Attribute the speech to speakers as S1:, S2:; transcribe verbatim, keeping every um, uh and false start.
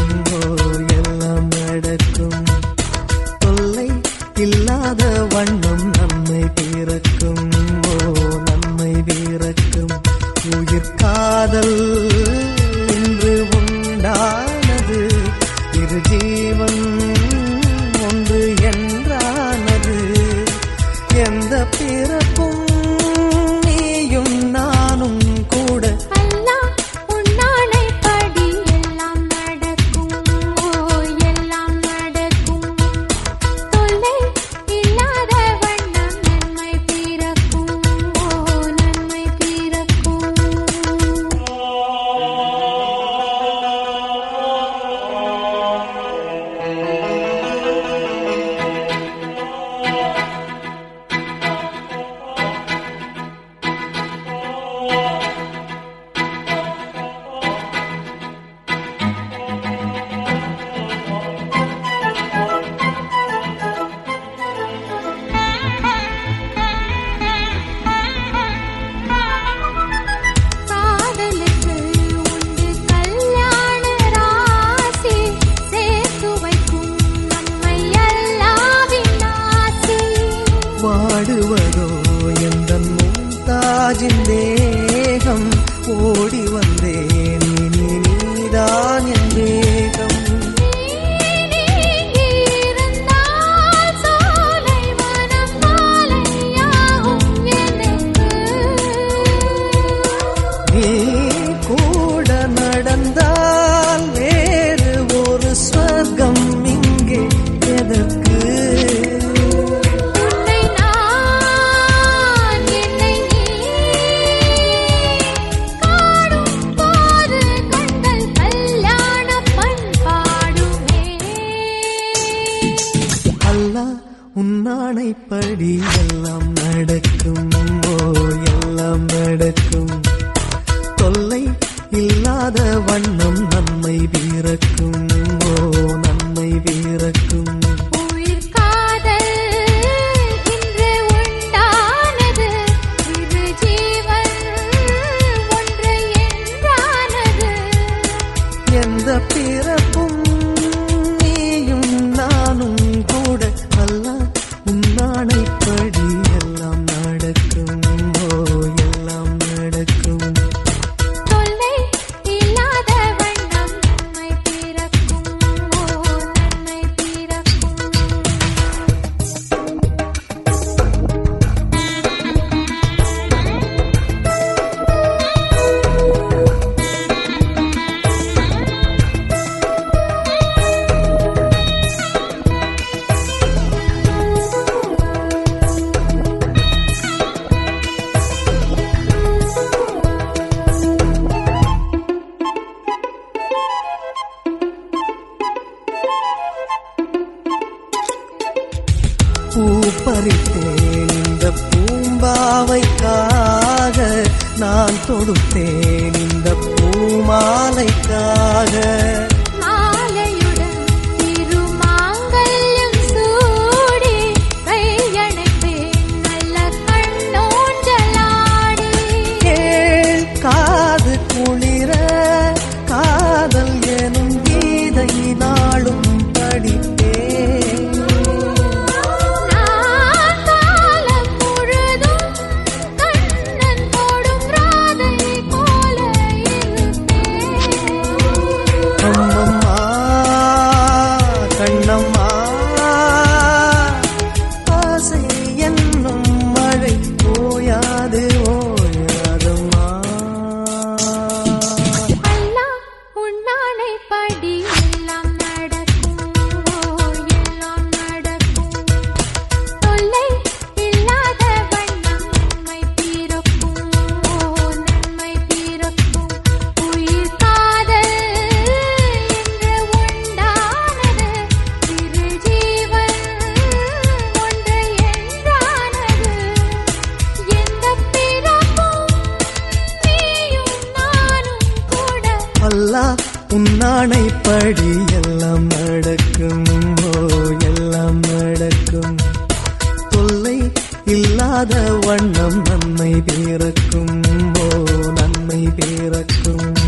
S1: ஓ எல்லாம் நடக்கும். தொல்லை இல்லாத வண்ணம் நன்மை பிறக்கும். ஓ நன்மை பிறக்கும். உயிர் காதல் இன்று உண்டானது. இரு ஜீவன் ஒன்று என்றானது. எந்த பிறப்பும் நீயும் நானும் கூட.
S2: அல்லாஹ் உன்னானை படி எல்லாம் நடக்கும். ஓ எல்லாம் நடக்கும். தொல்லை இல்லாத வண்ணம் நன்மை பிறக்கும். ஓ நன்மை பிறக்கும். காதலுக்கு உண்டு கல்யாண ராசி. சேர்த்து வைக்கும் நம்மை அல்லாஹ்வின் ஆசி.
S1: வாடுவதோ எந்தன் மும்தாஜின் தேகம். ஓடி வந்தேன் இனி நீதான் என் தேகம்.
S2: நீ இருந்தால் சோலை மனம் மாலையாகும் எனக்கு.
S1: நீ கூட நடந்தால் வேறு ஒரு ஸ்வர்க்கம் இங்கே எதற்கு?
S2: உன்னை நான் என்னை நீ காணும் போது கண்கள் கல்யாண பண்பாடுமே.
S1: அல்லாஹ் உன்னானைப்படி எல்லாம் நடக்கும். ஓ எல்லாம் நடக்கும். தொல்லை இல்லாத வண்ணம் நன்மை பிறக்கும். ஓ நன்மை பிறக்கும்.
S2: உயிர் காதல் இன்று உண்டானது. இரு ஜீவன் ஒன்று என்றானது.
S1: எந்த பிறப்பும் நீயும் நானும் கூட. அல்லாஹ் உன்னானைப்படி எல்லாம் நடக்கும். ஓ எல்லாம் நடக்கும்.
S2: தொல்லை இல்லாத வண்ணம் நன்மை பிறக்கும். ஓ நன்மை பிறக்கும்.
S1: பூ பறித்தேன் இந்த பூம்பாவைக்காக. நான் தொடுத்தேன் இந்த பூமாலைக்காக.
S2: மாலையுடன் திருமாங்கல்யம் சூடி கையணைப்பேன் நல்ல கண்ணோஞ்சலாடி.
S1: கேள் காது குளிர காதல் எனும் கீதை நாளும் படித்தேன்.
S2: நான் காலம் முழுதும் கண்ணன் போடும் ராதை போல இருப்பேன்.
S1: அம்மம்மா கண்ணம்மா ஆசை என்னும் மழை ஓயாது ஓயாதம்மா.
S2: அல்லாஹ் உன்னானை படி எல்லாம் நடக்கும். ஓ எல்லாம் நடக்கும். தொல்லை இல்லாத வண்ணம் நன்மை பிறக்கும். ஓ நன்மை பிறக்கும். உயிர் காதல் என்று உண்டானது. இரு ஜீவன் ஒன்று என்றானது. எந்த பிறப்பும் நீயும் நானும் கூட.
S1: அல்லாஹ் உன்னானைப்படி எல்லாம் நடக்கும். ஓ எல்லாம் நடக்கும். தொல்லை இல்லாத வண்ணம் நன்மை பிறக்கும். ஓ நன்மை பிறக்கும்.